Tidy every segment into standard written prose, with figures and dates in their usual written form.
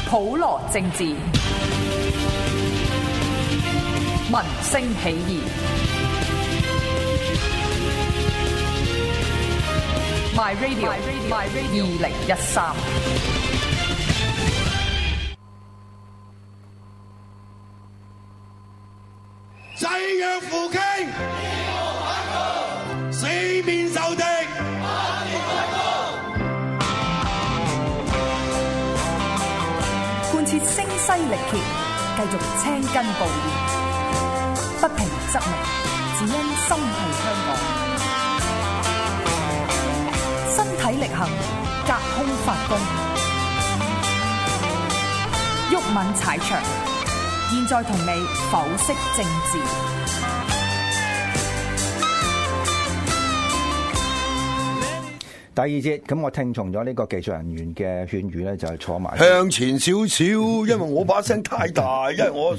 普羅政治，民聲起義。My Radio 2013。 濟弱扶傾，四面受敵， 貫徹聲嘶力竭，繼續青筋暴現，不平則鳴，只因心繫香港。身體力行，隔空發功，毓民踩場。現在同你剖析政治。 第二節，咁我聽從咗呢個技術人員嘅勸喻咧，就係坐埋向前少少，因為我把聲太大，因為我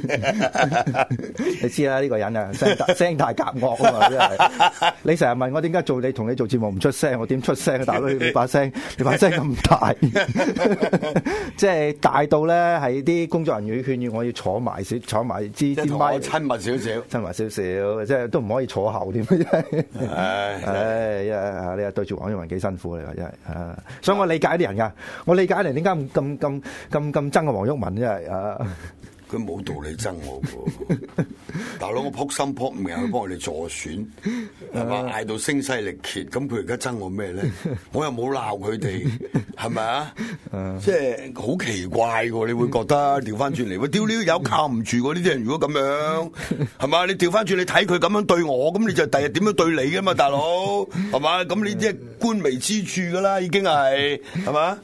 你知啦，呢個人啊，聲大夾惡啊嘛，真係。你成日問我點解同你做節目唔出聲，我點出聲啊？大佬，你把聲咁大，即係大到咧，係啲工作人員勸喻我要坐埋支咪， 親密少少， 即係都唔可以坐後添，真係。你係對住黃毓民幾辛苦嚟㗎，真係啊！所以我理解啲人㗎，我理解人點解咁憎個黃毓民，真係啊！ 佢冇道理憎我喎，大佬我撲心撲命去幫佢哋助選，係嘛，嗌到聲嘶力竭，咁佢而家憎我咩咧？我又冇鬧佢哋，係咪啊？即係好奇怪喎！你會覺得調翻轉嚟，喂，屌你有靠唔住喎！呢啲人如果咁樣，係嘛？你調翻轉你睇佢咁樣對我，咁你就第日點樣對你㗎嘛，大佬，係嘛？咁呢啲係官微之處㗎啦，已經係嘛？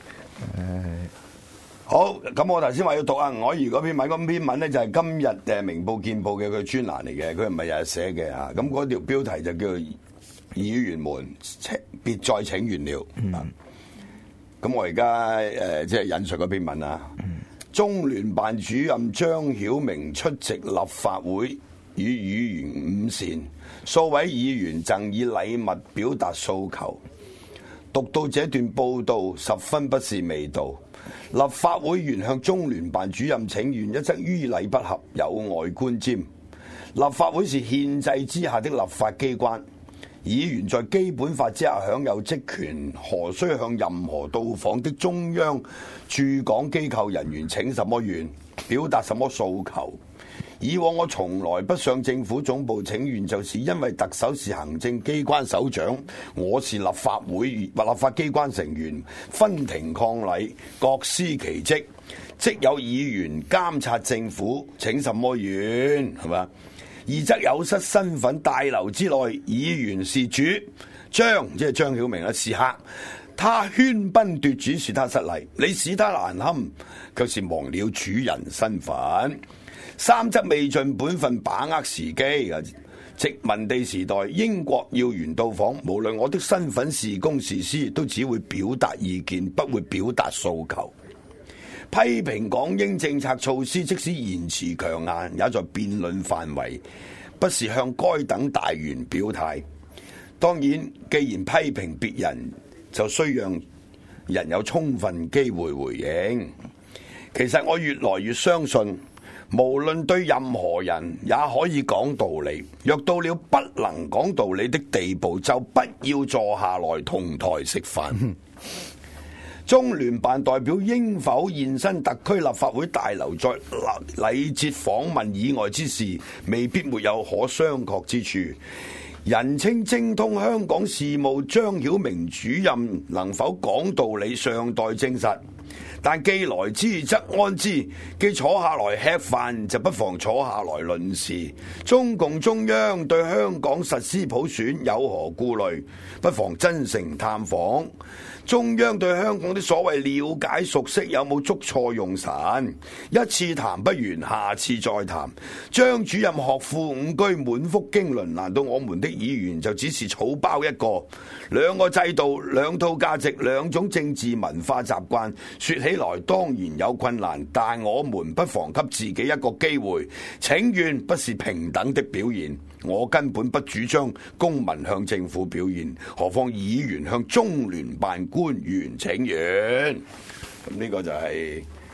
好，咁我頭先話要讀啊吳靄儀嗰篇文，嗰篇文咧就係今日明報見報嘅佢專欄嚟嘅，佢唔係日日寫嘅嚇。咁嗰條標題就叫做議員們別再請願了。咁我而家即係引述嗰篇文啊。中聯辦主任張曉明出席立法會與議員午膳，數位議員贈以禮物表達訴求。讀到這段報導，十分不是味道。立法會議員向中聯辦主任請願，一則於禮不合，有礙觀瞻。立法會是憲制之下的立法機關，議員在基本法之下享有職權，何須向任何到訪的中央駐港機構人員請什麼願，表達什麼訴求？以往我從來不上政府總部請願，就是因為特首是行政機關首長，我是立法機關成員，分庭抗禮，各司其職，即有議員監察政府，請什麼願，係嘛？二則有失身份，大樓之內議員是主，張即係張曉明啦，是客，他喧賓奪主是他失禮，你使他難堪，卻是忘了主人身份。三則未盡本分，把握時機。殖民地時代，英國要員到訪，無論我的身份是公是私，都只會表達意見，不會表達訴求。批評港英政策措施，即使言辭強硬，也在辯論範圍，不是向該等大員表態。當然，既然批評別人，就需讓人有充分機會回應。其實我越來越相信，無論對任何人也可以講道理，若到了不能講道理的地步，就不要坐下來同台食飯。中聯辦代表應否現身特區立法會大樓，在禮節訪問以外之事，未必沒有可商榷之處。人稱精通香港事務張曉明主任能否講道理，尚待證實。但既來之則安之，既坐下來吃飯，就不妨坐下來論事。中共中央對香港實施普選有何顧慮？不妨真誠探訪。中央對香港的所謂了解熟悉有冇捉錯用神？一次談不完，下次再談。張主任學富五車，滿腹經綸，難道我們的議員就只是草包一個？兩個制度，兩套價值，兩種政治文化習慣，說起來當然有困難，但我們不妨給自己一個機會。請願不是平等的表現，我根本不主張公民向政府表現，何況議員向中聯辦官員請願。咁呢個就係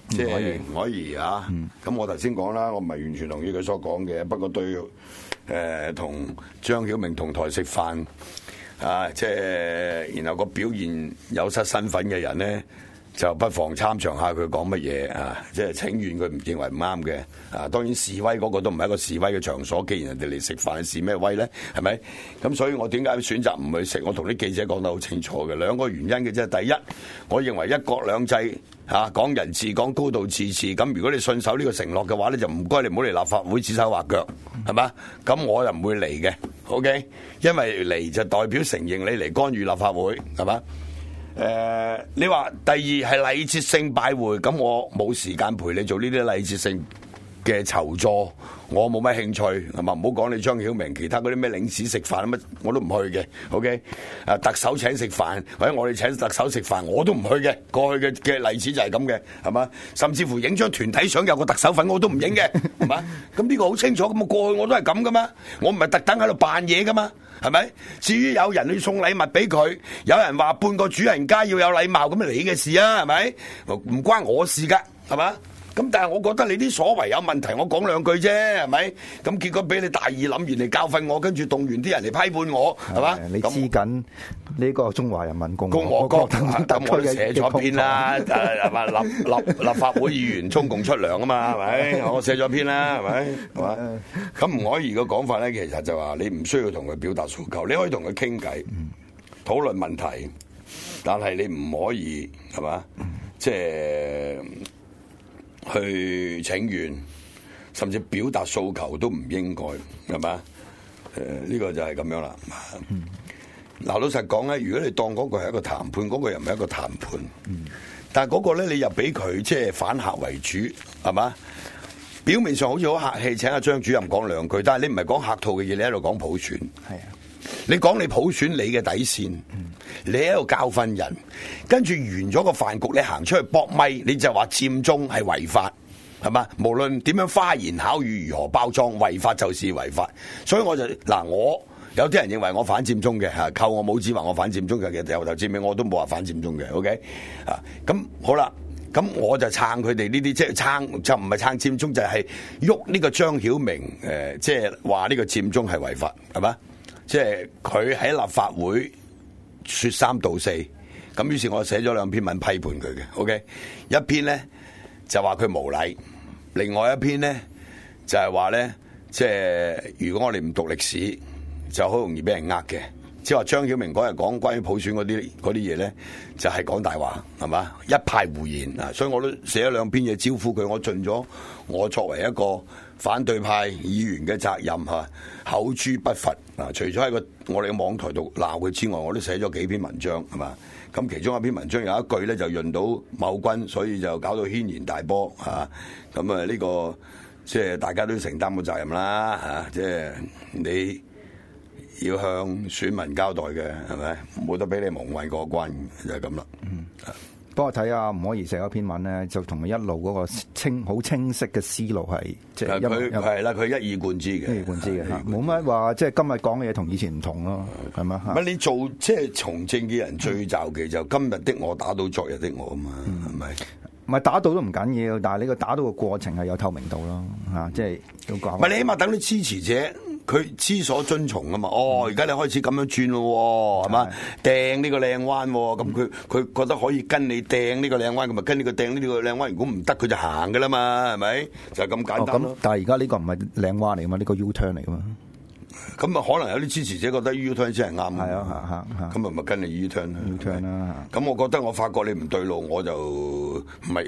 即係唔可以啊！咁我頭先講啦，我唔係完全同意佢所講嘅，不過對同張曉明同台食飯啊，即係然後個表現有失身份嘅人咧，就不妨參詳下佢講乜嘢啊！即係請願佢唔認為唔啱嘅啊！當然示威嗰個都唔係一個示威嘅場所，既然人哋嚟食飯，示咩威咧？係咪？咁所以我點解選擇唔去食？我同啲記者講得好清楚嘅，兩個原因嘅啫。第一，我認為一國兩制嚇講人治講高度自治，咁如果你信守呢個承諾嘅話咧，就唔該你唔好嚟立法會指手畫腳，係嘛？咁我就唔會嚟嘅，OK？因為嚟就代表承認你嚟干預立法會，係嘛？你話第二係禮節性拜會，咁我冇時間陪你做呢啲禮節性嘅籌助，我冇乜興趣，係嘛？唔好講你張曉明，其他嗰啲咩領事食飯乜我都唔去嘅。OK，特首請食飯或者我哋請特首食飯，我都唔去嘅。過去嘅例子就係咁嘅，係嘛？甚至乎影張團體相有個特首份我都唔影嘅，係嘛？咁呢個好清楚，咁過去我都係咁噶嘛，我唔係特登喺度扮嘢噶嘛。係咪？至於有人去送禮物俾佢，有人話半個主人家要有禮貌，咁你嘅事啊，係咪？唔關我事噶，係嘛？咁但係我覺得你啲所謂有問題，我講兩句啫，係咪？咁結果俾你大義凜然嚟教訓我，跟住動員啲人嚟批判我，係嘛？ 你知緊呢個中華人民共和國特區我寫咗篇啦，係嘛？立法會議員中共出糧啊嘛，係咪？我寫咗篇啦，係咪？係嘛？咁吳靄儀嘅講法咧，其實就話你唔需要同佢表達訴求，你可以同佢傾偈，討論問題，但係你唔可以係嘛？即係去請願，甚至表達訴求都唔應該，係嘛？呢個就係咁樣啦。嗱，老實講咧，如果你當嗰個係一個談判，嗰個又唔係一個談判。但係嗰個咧，你又俾佢即係反客為主，係嘛？表面上好似好客氣，請阿張主任講兩句，但係你唔係講客套嘅嘢，你喺度講普選。係啊，你講你普選你嘅底線，你喺度教訓人，跟住完咗個飯局，你行出去搏咪，你就話佔中係違法，係嘛？無論點樣花言巧語，如何包裝，違法就是違法。所以我就我有啲人認為我反佔中嘅嚇，扣我帽子話我反佔中嘅，其實由頭至尾我都冇話反佔中嘅。OK 啊，咁好啦。咁我就撐佢哋呢啲，即係撐就唔係撐佔中，就係喐呢個張曉明即係話呢個佔中係違法，係嘛？即係佢喺立法會説三道四，咁於是我寫咗兩篇文批判佢嘅。OK，一篇咧就話佢無禮，另外一篇咧就係話咧，即係如果我哋唔讀歷史，就好容易俾人呃嘅。即係話張曉明嗰日講關於普選嗰啲嘢咧，就係講大話，係嘛？一派胡言啊！所以我都寫咗兩篇嘢招呼佢，我盡咗我作為一個反對派議員嘅責任嚇，口誅筆伐啊！除咗喺我哋嘅網台度鬧佢之外，我都寫咗幾篇文章，係嘛？咁其中一篇文章有一句咧就潤到某君，所以就搞到軒然大波嚇。咁啊呢個即係大家都要承擔個責任啦嚇，即係你要向選民交代嘅，係咪？冇得俾你蒙混過關，就係咁啦。 不過睇下吳靄儀寫嗰篇文咧，就同佢一路嗰個好清晰嘅思路係，即係佢係啦，佢一以貫之嘅， 一以貫之嘅，冇乜話即係今日講嘅嘢同以前唔同咯，係嘛？ 唔係你做即係從政嘅人最就忌就今日的我打倒昨日的我啊嘛，係咪？ 唔係打倒都唔緊要，但係你個打倒嘅過程係有透明度咯，嚇，即係要講。唔係你起碼等啲支持者佢知所遵從啊嘛。哦，而家你開始咁樣轉咯，係嘛？掟呢個靚彎，咁佢覺得可以跟你掟呢個靚彎，咁咪跟呢個掟呢個靚彎。如果唔得，佢就行噶啦嘛，係咪？就係咁簡單咯。 但係而家呢個唔係靚彎嚟噶嘛，呢個 U turn 嚟噶嘛。咁啊，可能有啲支持者覺得 U turn 先係啱。係啊， 咁咪跟你 U turn 啦。 U turn 啦。咁我覺得我發覺你唔對路，我就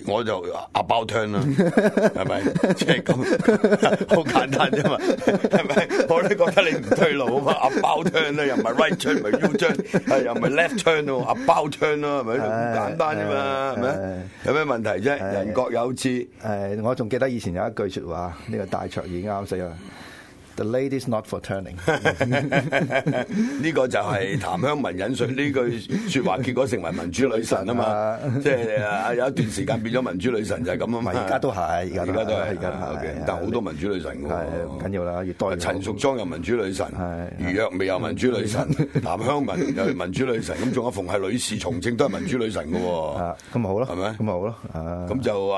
about turn 啦，係咪？即係咁，好簡單啫嘛，係咪？我都覺得你唔對路啊嘛，about turn 啦，又唔係 right turn，唔係 U turn，又唔係 left turn 咯，about turn 咯，係咪？咁簡單啫嘛，係咪？有咩問題啫？人各有志。 我仲記得以前有一句説話，呢個戴卓爾啱死啦。 The lady's not for turning。 呢個就係譚香文引述呢句説話，結果成為民主女神啊嘛！即係有一段時間變咗民主女神就係咁啊嘛！ 而家都係，而家都係， 但係好多民主女神㗎喎， 唔緊要啦，越多越好。 陳淑莊又民主女神，余若薇又民主女神，譚香文又民主女神，咁仲有馮係女士從政都係民主女神㗎喎。咁咪好咯，係咪？咁咪好咯。咁就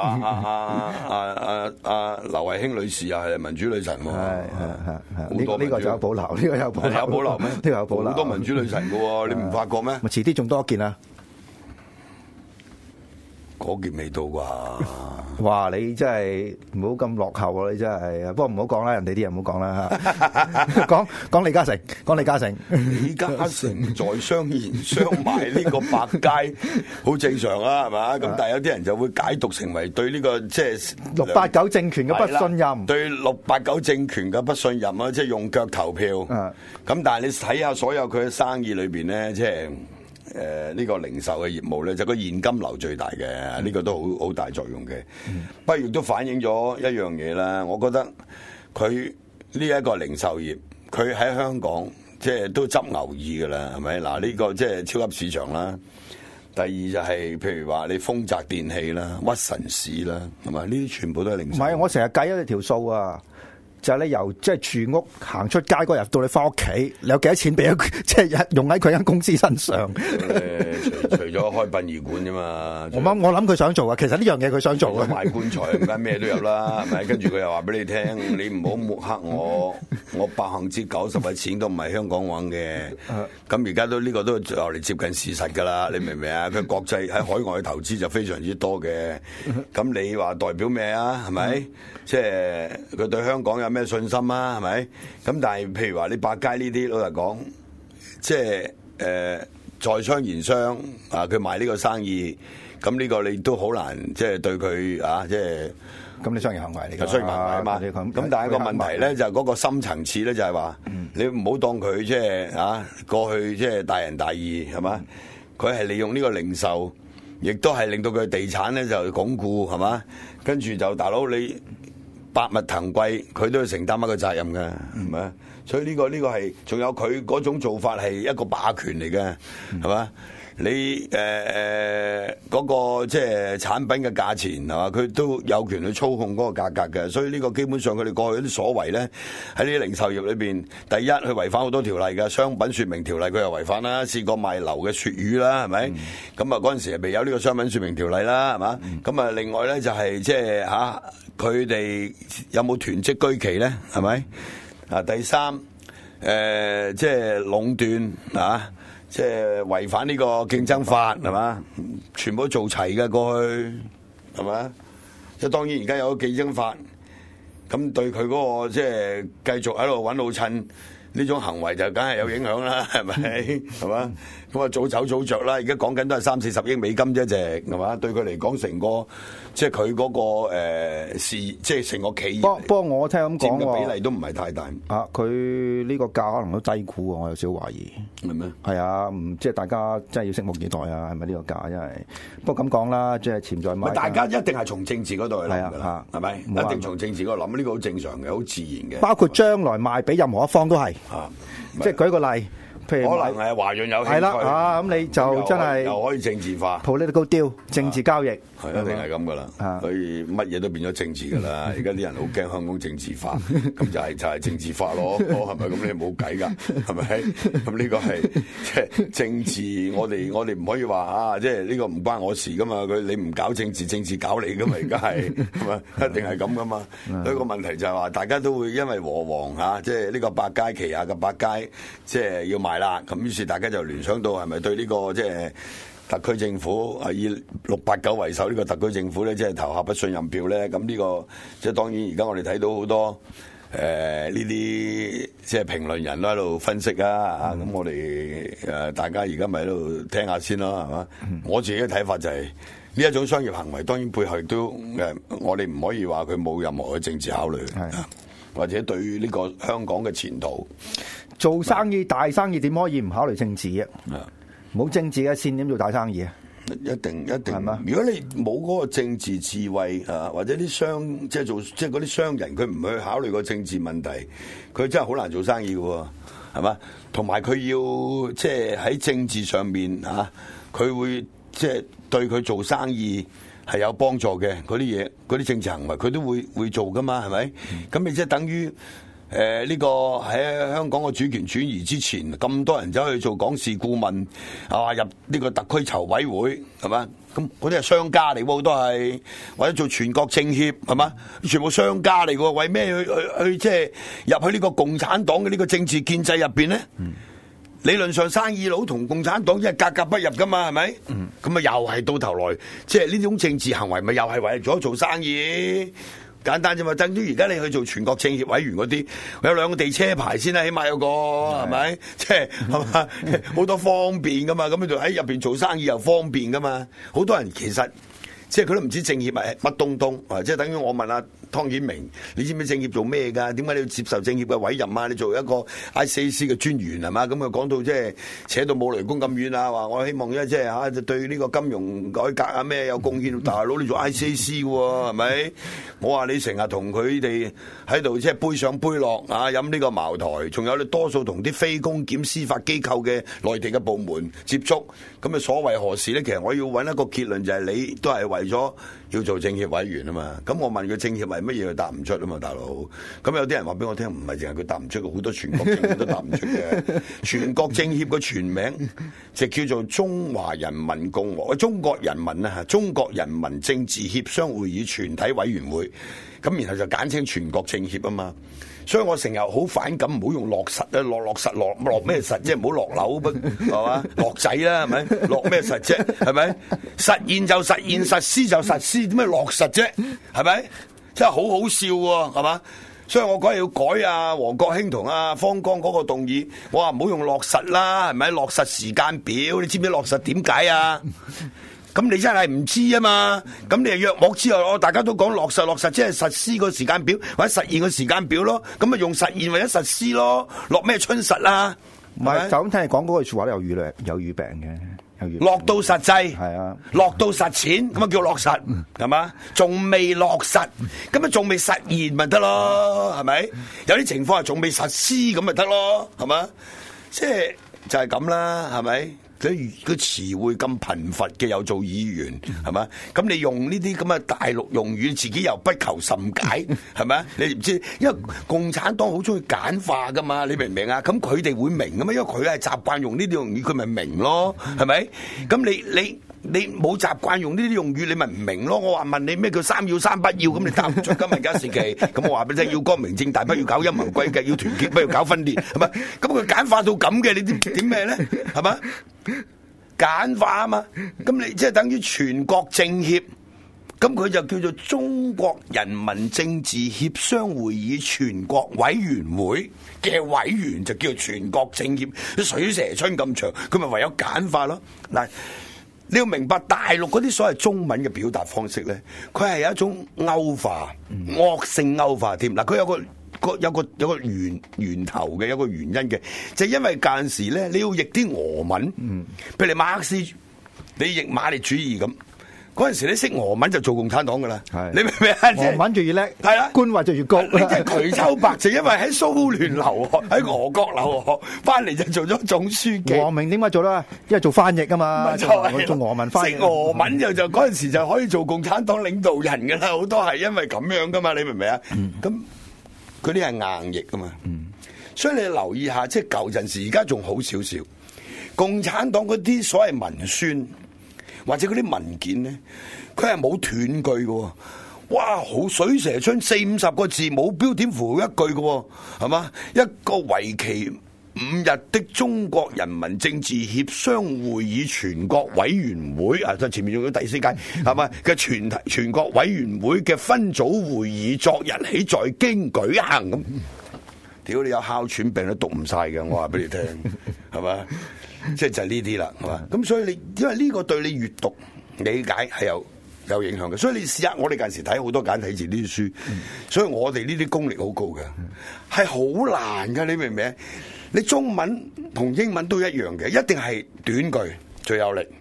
劉慧卿女士又係民主女神喎。 呢個就有保留，呢個有保留。 有保留咩？ 呢個有保留。 好多民主女神㗎喎，你唔發覺咩？ 咪遲啲仲多一件啊！ 嗰件未到啩？ 哇！你真係唔好咁落後喎！你真係，不過唔好講啦，人哋啲人唔好講啦嚇。講李嘉誠，講李嘉誠。 李嘉誠在商言商賣呢個百佳，好正常啊，係嘛？咁但係有啲人就會解讀成為對呢個即係 689政權嘅不信任， 對689政權嘅不信任啊！即係用腳投票。咁但係你睇下所有佢嘅生意裏邊咧，即係。呢個零售嘅業務咧，就個現金流最大嘅，呢個都好大作用嘅。不過亦都反映咗一樣嘢啦，我覺得佢呢一個零售業，佢喺香港即係都執牛耳噶啦，係咪？嗱，呢個即係超級市場啦。第二就係譬如話你豐澤電器啦、屈臣氏啦，係咪？呢啲全部都係零售。 唔係，我成日計咗條數啊！就係你由即係住屋行出街嗰日到你翻屋企，你有幾多錢俾即係用喺佢間公司身上？ 除咗開殯儀館啫嘛。 我諗佢想做啊，其實呢樣嘢佢想做啊。 賣棺材唔緊咩都有啦，係咪？跟住佢又話俾你聽，你唔好抹黑我90%嘅錢都唔係香港揾嘅。咁而家都呢個都就嚟接近事實㗎啦，你明唔明啊？佢國際喺海外嘅投資就非常之多嘅。咁你話代表咩啊？係咪？即係佢對香港有咩信心啊？係咪？咁但係譬如話你百佳呢啲老實講，即係在商言商啊，佢賣呢個生意，咁呢個你都好難即係對佢啊，即係咁你商業行為嚟㗎， 商業行為啊嘛。咁但係個問題咧就係嗰個深層次咧就係話，你唔好當佢即係啊過去即係大仁大義係嘛？佢係利用呢個零售，亦都係令到佢地產咧就鞏固係嘛？跟住就大佬你。百物騰貴，佢都要承擔一個責任嘅，係咪？所以呢個係，仲有佢嗰種做法係一個霸權嚟嘅，係嘛？你嗰個即係產品嘅價錢係嘛？佢都有權去操控嗰個價格嘅，所以呢個基本上佢哋過去啲所謂咧，喺呢啲零售業裏邊，第一佢違反好多條例嘅，商品説明條例佢又違反啦，試過賣流嘅鱈魚啦，係咪？咁啊嗰陣時係未有呢個商品説明條例啦，係嘛？咁啊另外咧就係即係嚇佢哋有冇囤積居奇咧？係咪？啊第三即係壟斷啊！即係違反呢個競爭法係嘛？全部都做齊嘅過去係咪？即係當然而家有個競爭法，咁對佢嗰個即係繼續喺度揾老襯呢種行為就梗係有影響啦，係咪？係嘛？咁啊早走早着啦！而家講緊都係30-40億美金啫，隻係嘛？對佢嚟講，成個即係佢嗰個即係成個企業。 不過我聽咁講嘅比例都唔係太大。 啊，佢呢個價可能都低估喎，我有少少懷疑。 係咩？係啊，即係大家真係要拭目以待啊！係咪呢個價？因為不過咁講啦，即係潛在買。 大家一定係從政治嗰度去諗㗎啦，係咪？一定從政治嗰度諗，呢個好正常嘅，好自然嘅。 包括將來賣俾任何一方都係。即係舉個例。 可能係華潤有興趣， 係啦，咁你就真係又可以政治化 political deal 政治交易， 係一定係咁噶啦，所以乜嘢都變咗政治噶啦。而家啲人好驚香港政治化，咁就係政治化咯，係咪？咁你冇計噶，係咪？咁呢個係即係政治，我哋唔可以話啊，即係呢個唔關我事噶嘛。你唔搞政治，政治搞你噶嘛。而家係咪一定係咁噶嘛？所以個問題就係話，大家都會因為和黃嚇，即係呢個百佳旗下嘅百佳，即係要賣啦，咁於是大家就聯想到係咪對呢個即係特區政府啊，以689為首呢個特區政府咧，即係投下不信任票咧？咁呢個即係當然，而家我哋睇到好多呢啲即係評論人都喺度分析啊，咁我哋大家而家咪喺度聽下先咯，係嘛？我自己嘅睇法就係呢一種商業行為，當然背後亦都我哋唔可以話佢冇任何嘅政治考慮，或者對呢個香港嘅前途。做生意大生意點可以唔考慮政治啊？冇政治嘅線點做大生意啊？ 一定係嘛？ 如果你冇嗰個政治智慧啊，或者啲商即係嗰啲商人，佢唔去考慮個政治問題，佢真係好難做生意嘅喎，係嘛？同埋佢要即係喺政治上面啊，佢會即係對佢做生意係有幫助嘅嗰啲嘢，嗰啲政治行為佢都會做噶嘛，係咪？咁你即係等於。呢個喺香港嘅主權轉移之前，咁多人走去做港事顧問，啊入呢個特區籌委會係嘛？咁嗰啲係商家嚟喎，好多係或者做全國政協係嘛？全部商家嚟喎，為咩去即係入去呢個共產黨嘅呢個政治建制入邊咧？理論上生意佬同共產黨一係格格不入噶嘛，係咪？咁啊又係到頭來，即係呢種政治行為咪又係為咗做生意？簡單啫嘛，等於而家你去做全國政協委員嗰啲，有2個地車牌先啦，起碼有個係咪？即係係嘛，好多方便噶嘛，咁你就喺入邊做生意又方便噶嘛。好多人其實即係佢都唔知政協係乜東東，即係等於我問阿湯顯明，你知唔知政協做咩㗎？點解你要接受政協嘅委任啊？你做一個 ICAC 嘅專員係嘛？咁啊講到即係扯到冇雷公咁遠啊！話我希望即係嚇對呢個金融改革啊咩有貢獻，大佬你做 ICAC 喎係咪？我話你成日同佢哋喺度即係杯上杯落啊，飲呢個茅台，仲有你多數同啲非公檢司法機構嘅內地嘅部門接觸，咁啊所為何事咧？其實我要揾一個結論就係你都係為咗要做政協委員啊嘛。咁我問佢政協為乜嘢佢答唔出啊嘛，大佬。咁有啲人話俾我聽，唔係淨係佢答唔出，好多全國政協都答唔出嘅。全國政協嘅全名就叫做中華人民共和中國人民啊，中國人民政治協商會議全體委員會。咁然後就簡稱全國政協啊嘛。所以我成日好反感，唔好用落實啊，落實落咩實啫？唔好落樓係嘛，落仔啦係咪？落咩實啫？係咪？實現就實現，實施就實施，點解落實啫？係咪？真係好好笑喎，係嘛？所以我嗰日要改啊，黃國興同阿方剛嗰個動議，我話唔好用落實啦，係咪？落實時間表，你知唔知落實點解啊？咁你真係唔知啊嘛？咁你約莫之後，大家都講落實，即係實施個時間表或者實現個時間表咯。咁咪用實現或者實施咯，落咩春實啊？ 唔係就咁聽你講嗰句説話都有語病嘅， 落到實際係啊， 落到實踐咁啊叫落實係嘛？仲未落實，咁啊仲未實現咪得咯？係咪？有啲情況係仲未實施咁咪得咯？係嘛？即係就係咁啦，係咪？佢個詞彙咁貧乏嘅又做議員係嘛？咁你用呢啲咁嘅大陸用語，自己又不求甚解係咪？你唔知，因為共產黨好中意簡化噶嘛，你明唔明啊？咁佢哋會明噶嘛？因為佢係習慣用呢啲用語，佢咪明咯，係咪？咁你冇習慣用呢啲用語，你咪唔明咯。我話問你咩叫三要三不要，咁你答唔出。今日而家時期，咁我話俾你聽，要光明正大，不要搞陰謀詭計，要團結，不要搞分裂，係咪？咁佢簡化到咁嘅，你點咩咧？係嘛？簡化啊嘛，咁你即係等於全國政協，咁佢就叫做中國人民政治協商會議全國委員會嘅委員，就叫做全國政協。水蛇春咁長，佢咪唯有簡化咯。嗱，你要明白大陸嗰啲所謂中文嘅表達方式咧，佢係有一種歐化、惡性歐化添。嗱，佢有個源頭嘅，有個原因嘅，就係因為間時咧，你要譯啲俄文，譬如你馬克思，你譯馬列主義咁，嗰陣時你識俄文就做共產黨噶啦，你明唔明啊？ 俄文就越叻， 係啦， 官位就越高。 你即係瞿秋白就因為喺蘇聯留學，喺俄國留學，翻嚟就做咗總書記。 王明點解做咧？因為做翻譯啊嘛， 做俄文翻譯。 識俄文就嗰陣時就可以做共產黨領導人噶啦，好多係因為咁樣噶嘛，你明唔明啊？咁嗰啲係硬譯噶嘛，所以你留意下，即係舊陣時，而家仲好少少。共產黨嗰啲所謂文宣或者嗰啲文件咧，佢係冇斷句嘅，哇，好水蛇春40-50個字，冇標點符號一句嘅，係嘛？一個為期5日的中國人民政治協商會議全國委員會啊，就前面用咗第4屆係嘛嘅全國委員會嘅分組會議，昨日起在京舉行咁。屌你有哮喘病都讀唔晒嘅，我話俾你聽，係嘛？即係就係呢啲啦，係嘛？咁所以你因為呢個對你閱讀理解係有影響嘅，所以你試下我哋近時睇好多簡體字呢啲書，所以我哋呢啲功力好高嘅，係好難嘅，你明唔明？你中文同英文都一樣嘅，一定係短句最有力，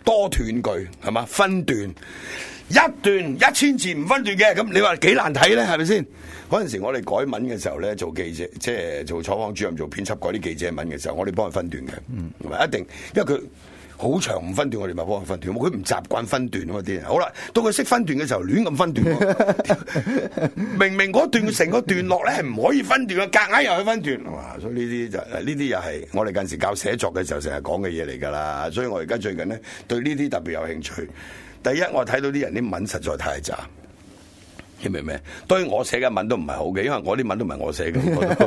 多斷句係嘛，分段一段1000字唔分段嘅，咁你話幾難睇咧？係咪先？嗰陣時我哋改文嘅時候咧，做記者即係做採訪主任、做編輯改啲記者文嘅時候，我哋幫佢分段嘅，係咪一定？因為佢好長唔分段，我哋咪幫佢分段。佢唔習慣分段嗰啲人，好啦，到佢識分段嘅時候，亂咁分段。明明嗰段成個段落咧係唔可以分段嘅，夾硬又去分段。哇！所以呢啲又係我哋近時教寫作嘅時候成日講嘅嘢嚟㗎啦。所以我而家最近咧對呢啲特別有興趣。第一，我睇到啲人啲文實在太渣。你明唔明？當然我寫嘅文都唔係好嘅，因為我啲文都唔係我寫嘅。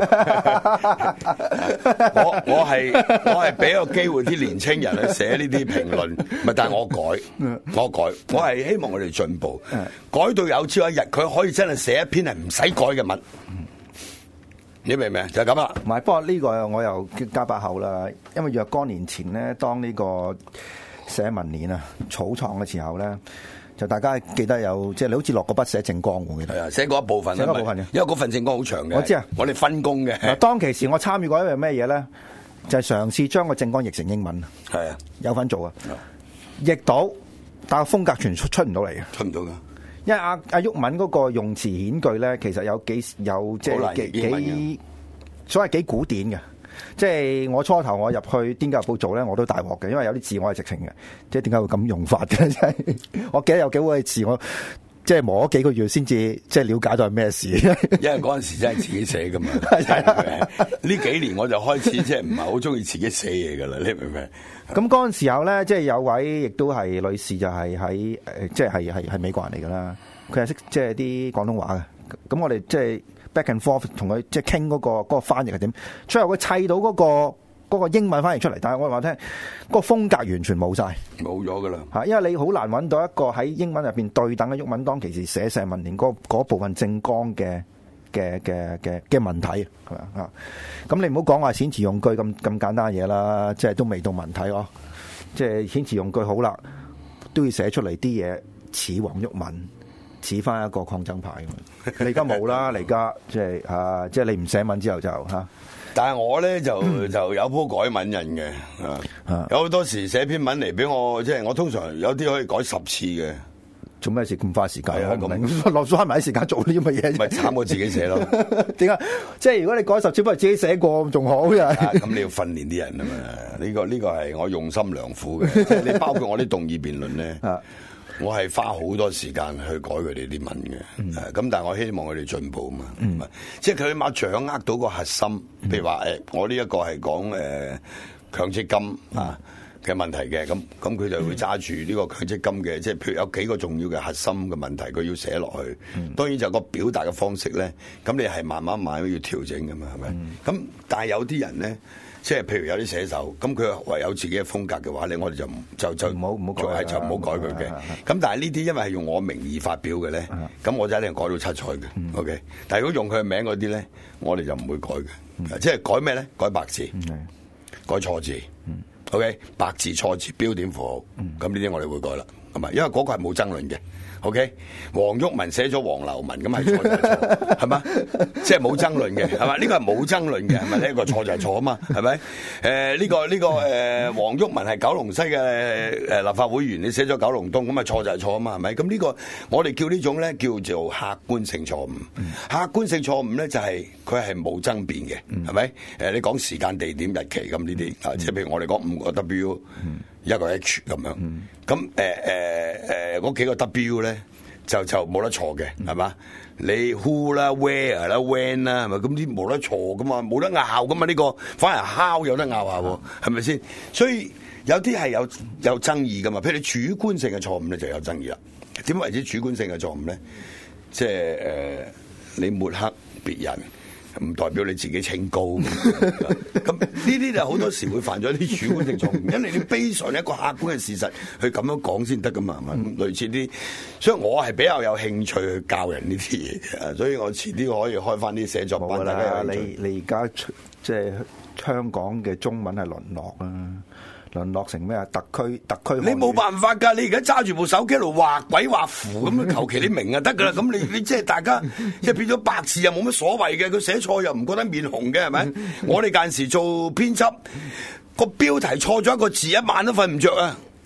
我係俾個機會啲年青人去寫呢啲評論，唔係，但係我改，我係希望我哋進步，改到有朝一日佢可以真係寫一篇係唔使改嘅文。你明唔明？就係咁啦。 唔係，不過呢個我又加把口啦，因為若干年前咧，當呢個寫文年啊草創嘅時候咧。就大家記得有，即係你好似落個筆寫政綱嘅， 係啊，寫過一部分， 寫過一部分嘅， 因為嗰份政綱好長嘅。 我知啊， 我哋分工嘅。 嗱，當其時我參與過一樣咩嘢咧，就係嘗試將個政綱譯成英文。 係啊， 有份做啊，譯到，但係風格全出唔到嚟嘅， 出唔到㗎。 因為阿毓民嗰個用詞遣句咧，其實有即係幾所謂幾古典嘅。即係我初頭我入去《癲狗日報》做咧，我都大鑊嘅，因為有啲字我係直情嘅，即係點解會咁用法嘅？真係我記得有幾個字我即係磨咗幾個月先至即係了解到係咩事。 因為嗰陣時真係自己寫噶嘛。呢幾年我就開始即係唔係好中意自己寫嘢噶啦，你明唔明？ 咁嗰陣時候咧，即係有位亦都係女士，就係喺即係美國人嚟噶啦，佢係識即係啲廣東話嘅。咁我哋即係。back and forth 同佢即係傾嗰個翻譯係點，最後佢砌到嗰個英文翻譯出嚟，但係我話聽嗰個風格完全冇晒， 冇咗噶啦嚇， 因為你好難揾到一個喺英文入邊對等嘅毓民當其時寫社民連嗰部分政綱嘅問題係咪啊？咁你唔好講話遣詞用句咁簡單嘅嘢啦，即係都未到文體咯，即係遣詞用句好啦，都要寫出嚟啲嘢似黃毓民。似翻一個抗爭派咁，你而家冇啦，你而家即係你唔寫文之後就嚇。 但係我咧就有鋪改文人嘅，有好多時寫篇文嚟俾我，即係我通常有啲可以改10次嘅。 做咩事咁花時間啊？咁落咗開埋啲時間做呢啲乜嘢？ 咪慘過自己寫咯。 點解？即係如果你改10次，不如自己寫過仲好嘅。 咁你要訓練啲人啊嘛？呢個係我用心良苦嘅。即係你包括我啲動議辯論咧。我係花好多時間去改佢哋啲文嘅，咁但係我希望佢哋進步嘛，即係佢起碼掌握到個核心，譬如話我呢一個係講強積金啊嘅問題嘅，咁佢就會揸住呢個強積金嘅，即係譬如有幾個重要嘅核心嘅問題，佢要寫落去。當然就個表達嘅方式咧，咁你係慢慢要調整噶嘛，係咪？咁但係有啲人咧。即係譬如有啲寫手，咁佢唯有自己嘅風格嘅話咧，我哋就唔好改，就唔好改佢嘅。咁但係呢啲因為係用我名義發表嘅咧，咁我就一定改到七彩嘅。OK，但係如果用佢嘅名嗰啲咧，我哋就唔會改嘅。即係改咩咧？改白字，改錯字。OK，白字錯字標點符號，咁呢啲我哋會改啦。係咪？因為嗰個係冇爭論嘅。OK， 黃毓民寫咗黃流文，咁係錯就係錯，係嘛？即係冇爭論嘅，係嘛？呢個係冇爭論嘅，係咪？呢個錯就係錯啊嘛，係咪？呢個黃毓民係九龍西嘅立法會議員，你寫咗九龍東，咁啊錯就係錯啊嘛，係咪？咁呢個我哋叫呢種咧叫做客觀性錯誤。客觀性錯誤咧就係佢係冇爭辯嘅，係咪？你講時間、地點、日期咁呢啲，即係譬如我哋講5個 W。一個 H 咁樣，咁嗰幾個 W 咧就冇得錯嘅，係嘛？你 who 啦、where 啦、when 啦，係咪？咁啲冇得錯噶嘛，冇得拗噶嘛？呢個反而 how 有得拗下喎，係咪先？所以有啲係有爭議噶嘛。譬如你主觀性嘅錯誤咧就有爭議啦。點為之主觀性嘅錯誤咧？即係你抹黑別人。唔代表你自己清高，咁呢啲就好多時會犯咗啲主觀性錯誤，因為你非常一個客觀嘅事實去咁樣講先得噶嘛，係咪？類似啲，所以我係比較有興趣去教人呢啲嘢嘅，所以我遲啲可以開翻啲寫作班。大家你而家即係香港嘅中文係淪落啊！淪落成咩啊？特區， 你冇辦法㗎！你而家揸住部手機喺度畫鬼畫符咁樣，求其你明就得㗎啦。咁你即係大家即係變咗白字又冇乜所謂嘅，佢寫錯又唔覺得面紅嘅係咪？我哋間時做編輯，個標題錯咗一個字，1晚都瞓唔着啊！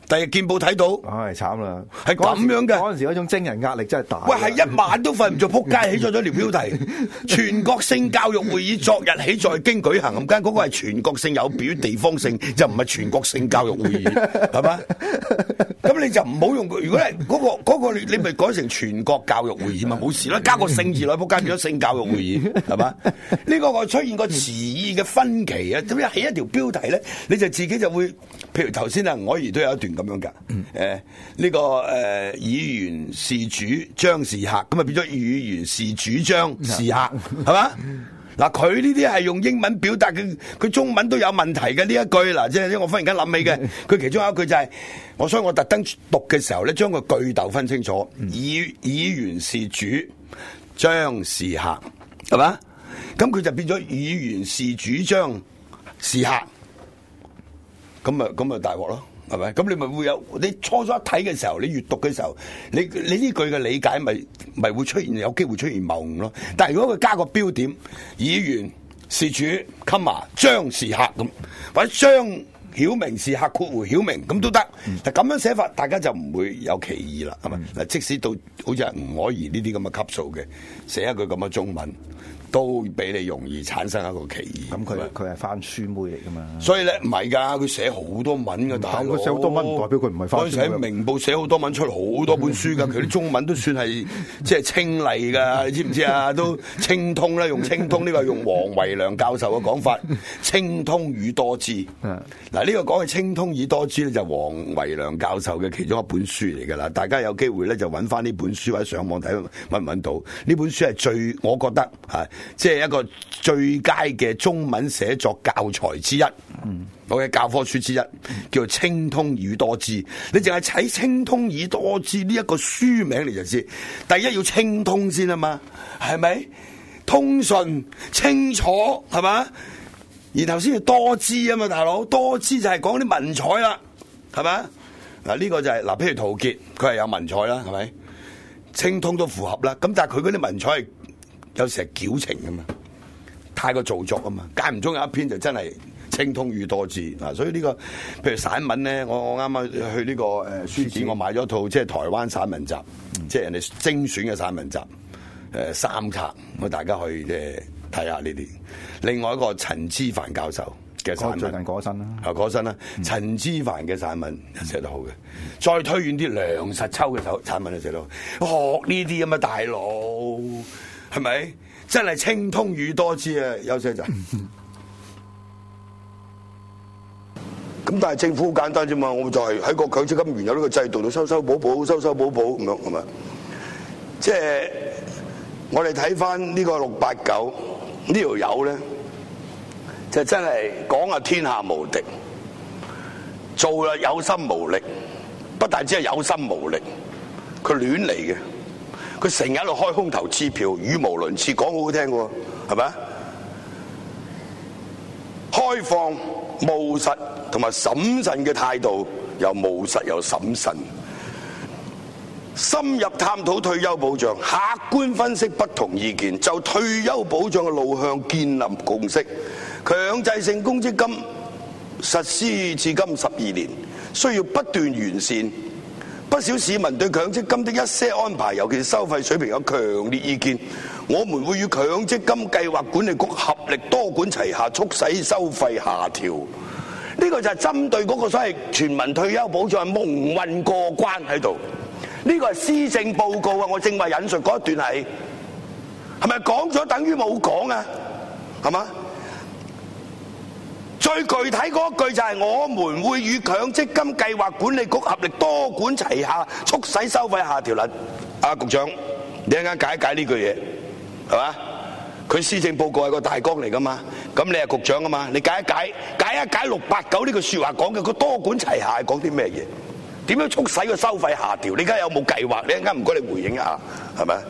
第日見報睇到， 唉，慘啦， 係咁樣嘅。 嗰陣時嗰種精神壓力真係大。 喂，係一晚都瞓唔着，撲街起咗條標題：全國性教育會議昨日起在京舉行。咁間嗰個係全國性有別於地方性，就唔係全國性教育會議，係嘛？咁你就唔好用。如果係嗰個你咪改成全國教育會議咪冇事啦，加個性字落去，撲街變咗性教育會議，係嘛？呢個我出現個詞義嘅分歧啊！點解起一條標題咧，你就自己就會，譬如頭先啊，我兒都有一段咁樣㗎。呢個議員事主張是客，咁啊變咗議員事主張是客，係嘛？嗱，佢呢啲係用英文表達嘅，佢中文都有問題嘅呢一句。嗱，即係我忽然間諗起嘅，佢其中有一句就係，所以我特登讀嘅時候咧，將個句逗分清楚。議員事主張是客，係嘛？咁佢就變咗議員事主張是客，咁啊大鑊咯。係咪？咁你咪會有你初一睇嘅時候，你閱讀嘅時候，你呢句嘅理解咪會出現有機會出現謬誤咯。但係如果佢加個標點，議員事主，張是客咁，或者張曉明是客括弧曉明咁都得。但咁樣寫法，大家就唔會有歧義啦，係咪？嗱，即使到好似係吳靄儀呢啲咁嘅級數嘅寫一句咁嘅中文，都比你容易產生一個歧義。 咁佢係翻書妹嚟噶嘛？ 所以咧唔係㗎，佢寫好多文㗎，大佬。 佢寫好多文唔代表佢唔係翻書。 嗰陣時喺明報寫好多文，出好多本書㗎。佢啲中文都算係即係清麗㗎，你知唔知啊？都清通啦，用清通呢個係用黃維良教授嘅講法，清通與多姿。嗱，呢個講嘅清通與多姿咧，就黃維良教授嘅其中一本書嚟㗎啦。大家有機會咧就揾翻呢本書或者上網睇揾唔揾到呢本書係最我覺得係。即係一個最佳嘅中文寫作教材之一，我嘅教科書之一，叫做《清通與多姿》。你淨係睇《清通與多姿》呢一個書名你就知，第一要清通先啊嘛，係咪？通順清楚係嘛？然後先要多姿啊嘛，大佬，多姿就係講啲文采啦，係咪？嗱，呢個就係嗱，譬如陶傑，佢係有文采啦，係咪？清通都符合啦，咁但係佢嗰啲文采係有時係矯情㗎嘛，太過做作啊嘛，間唔中有一篇就真係清通與多姿嗱，所以呢個譬如散文咧，我啱啱去呢個書展，我買咗套即係台灣散文集，即係人哋精選嘅散文集，3冊，咁大家可以即係睇下呢啲。另外一個陳之藩教授嘅散文， 最近過身啦， 過身啦。陳之藩嘅散文寫得好嘅，再推遠啲梁實秋嘅散文都寫得好，學呢啲咁嘅大佬。係咪真係清通與多姿啊？休息一陣。咁但係政府好簡單啫嘛，我就係喺個強積金原有呢個制度度修修補補咁樣，係咪？即係我哋睇翻呢個689呢條友咧，就真係講啊天下無敵，做啦有心無力，不但只係有心無力，佢亂嚟嘅。佢成日喺度開空頭支票，語無倫次，講好好聽喎，係咪？開放、務實同埋審慎嘅態度，又務實又審慎，深入探討退休保障，客觀分析不同意見，就退休保障嘅路向建立共識。強制性公積金實施至今12年，需要不斷完善。不少市民對強積金的一些安排，尤其是收費水平有強烈意見。我們會與強積金計劃管理局合力多管齊下，促使收費下調。呢個就係針對嗰個所謂全民退休保障蒙混過關喺度。呢個係施政報告啊！我正話引述嗰一段係咪講咗等於冇講啊？係嘛？最具體嗰一句就係我們會與強積金計劃管理局合力多管齊下，促使收費下調啦。阿局長，你一陣間解一解呢句嘢，係嘛？佢施政報告係個大綱嚟噶嘛？咁你係局長啊嘛？你解一解689呢句說話講嘅個多管齊下係講啲咩嘢？點樣促使個收費下調？你而家有冇計劃？你一陣間唔該你回應一下，係咪？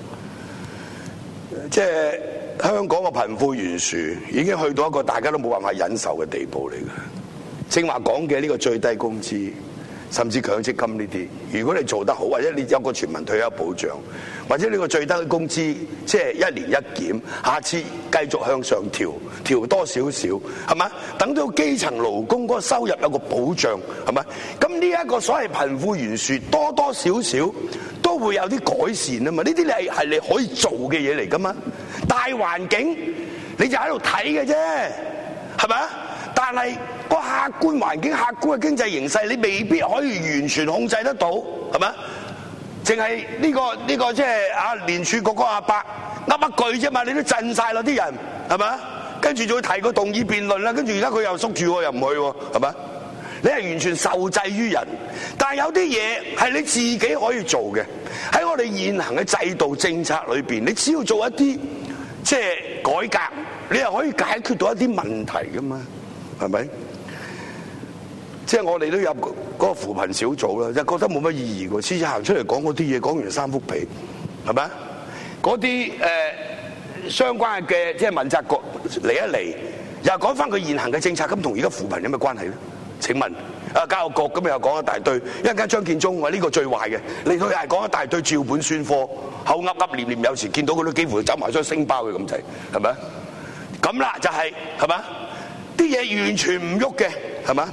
即係香港嘅貧富懸殊已經去到一個大家都冇辦法忍受嘅地步嚟嘅。正話講嘅呢個最低工資， 甚至強積金呢啲，如果你做得好，或者你有個全民退休保障，或者呢個最低工資即係1年1檢，下次繼續向上調多少少，係嘛？等到基層勞工嗰個收入有個保障，係嘛？咁呢一個所謂貧富懸殊多多少少都會有啲改善啊嘛！呢啲係你可以做嘅嘢嚟噶嘛？大環境你就喺度睇嘅啫，係咪啊？但係個客觀環境、客觀嘅經濟形勢，你未必可以完全控制得到，係咪？淨係呢個即係啊聯儲局嗰個阿伯噏一句啫嘛，你都震晒啦啲人，係咪？跟住仲要提個動議辯論啦，跟住而家佢又縮住喎，又唔去喎，係咪？你係完全受制於人，但係有啲嘢係你自己可以做嘅。喺我哋現行嘅制度政策裏邊，你只要做一啲即係改革，你又可以解決到一啲問題噶嘛？係咪？即係我哋都有嗰個扶貧小組啦，就覺得冇乜意義喎。次次行出嚟講嗰啲嘢，講完3幅皮，係咪？嗰啲相關嘅即係問責局嚟一嚟，又講翻佢現行嘅政策，咁同而家扶貧有咩關係咧？請問教育局咁又講一大堆，一陣間張建宗話呢個最壞嘅，你佢係講一大堆照本宣科，口噏噏念念，有時見到佢都幾乎走埋張星包嘅咁滯，係咪？咁啦就係咪？啲嘢完全唔喐嘅，係嘛？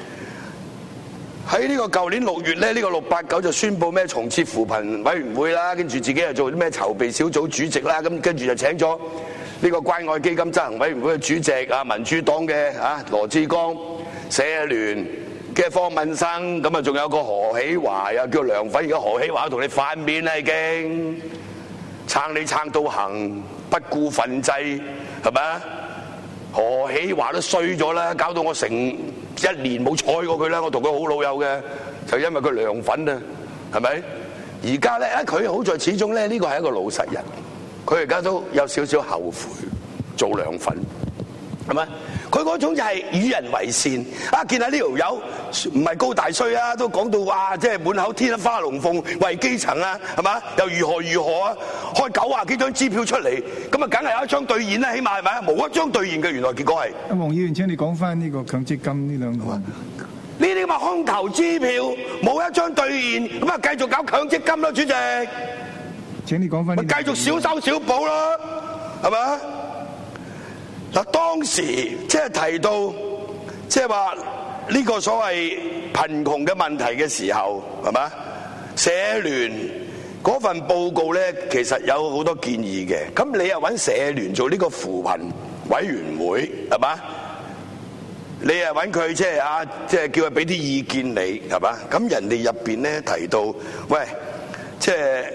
喺呢個舊年6月咧，呢個689就宣布咩重設扶貧委員會啦，跟住自己又做啲咩籌備小組主席啦，咁跟住就請咗呢個關愛基金執行委員會嘅主席啊，民主黨嘅羅致光，社聯嘅方敏生，咁啊仲有個何喜華又叫梁粉，而家何喜華同你反面啦已經，撐你撐到行，不顧份制，係咪啊？何喜華都衰咗啦，搞到我成1年冇睬過佢啦。我同佢好老友嘅，就因為佢涼粉啊，係咪？而家咧，佢好在始終咧，呢個係一個老實人，佢而家都有少少後悔做涼粉，係咪？佢嗰種就係與人為善啊！見下呢條友唔係高大衰啊，都講到哇，即係滿口天花龍鳳為基層啊，係嘛？又如何啊？開90幾張支票出嚟，咁啊，梗係有一張兌現啦，起碼係咪啊？冇一張兌現嘅，原來結果係。 黃議員請你講翻呢個強積金呢兩個。 呢啲咁嘅空頭支票，冇一張兌現，咁啊繼續搞強積金咯，主席。 請你講翻。咪繼續小修小補咯，係咪？嗱，當時即係提到即係話呢個所謂貧窮嘅問題嘅時候，係嘛？社聯嗰份報告咧，其實有好多建議嘅。咁你又揾社聯做呢個扶貧委員會，係嘛？你又揾佢即係叫佢俾啲意見你，係嘛？咁人哋入邊咧提到，喂，即係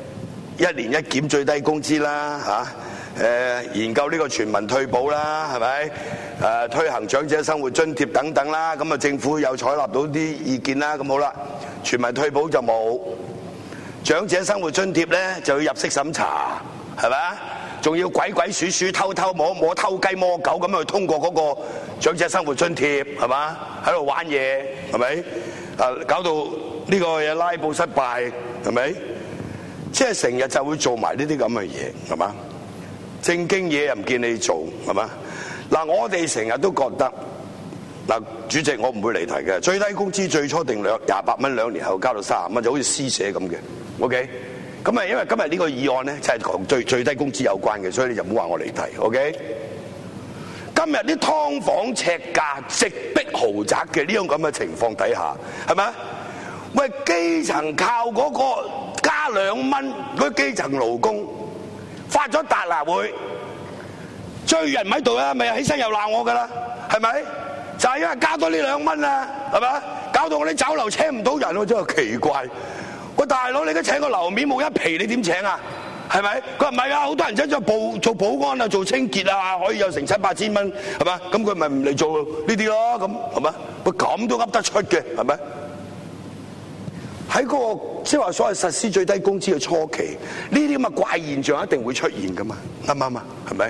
1年1檢最低工資啦，嚇。研究呢個全民退保啦，係咪？推行長者生活津貼等等啦，咁啊政府又採納到啲意見啦，咁好啦。全民退保就冇，長者生活津貼咧就要入息審查，係咪？仲要鬼鬼祟祟、偷偷摸摸、偷雞摸狗咁去通過嗰個長者生活津貼，係嘛？喺度玩嘢，係咪？搞到呢個嘢拉布失敗，係咪？即係成日就會做埋呢啲咁嘅嘢，係嘛？正經嘢又唔見你做，係嘛？嗱，我哋成日都覺得，嗱，主席我唔會離題嘅。最低工資最初定28蚊，2年後加到30蚊，就好似施捨咁嘅。OK， 咁啊，因為今日呢個議案咧就係同最低工資有關嘅，所以你就唔好話我離題。OK， 今日啲劏房尺價直逼豪宅嘅呢種咁嘅情況底下，係咪？喂，基層靠嗰個加2蚊，嗰啲基層勞工。發咗達啦會，追人唔喺度啦，咪起身又鬧我噶啦，係咪？就係因為加多呢2蚊啊，係咪？搞到我啲酒樓請唔到人，我真係奇怪。喂，大佬，你而家請個樓面冇1皮，你點請啊？係咪？佢話唔係啊，好多人真係做保安啊，做清潔啊，可以有成7、8千蚊，係嘛？咁佢咪唔嚟做呢啲咯？咁係咪？喂，咁都噏得出嘅，係咪？喺嗰個即係話所謂實施最低工資嘅初期，呢啲咁嘅怪現象一定會出現噶嘛？啱唔啱啊？係咪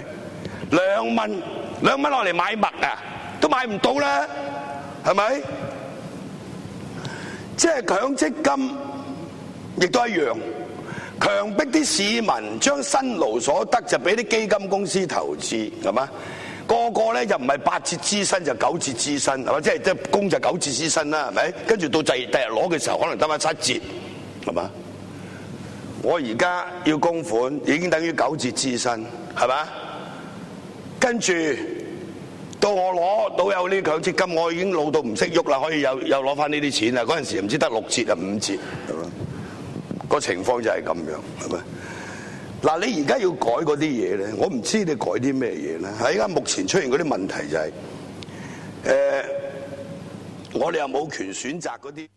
？2蚊落嚟買麥啊，都買唔到啦，係咪？即係強積金亦都一樣，強迫啲市民將辛勞所得就俾啲基金公司投資，係嘛？ 個個咧就唔係8折支薪就9折支薪，係嘛？即係供就9折支薪啦，係咪？跟住到第日攞嘅時候，可能得返7折，係嘛？我而家要供款已經等於9折支薪，係嘛？跟住到我攞到有呢啲強積金，我已經老到唔識喐啦，可以又攞翻呢啲錢啦。嗰陣時唔知得6折啊5折，係嘛？個情況就係咁樣，係咪？嗱，你而家要改嗰啲嘢咧，我唔知你改啲咩嘢咧。喺而家目前出現嗰啲問題就係、我哋又冇權選擇嗰啲。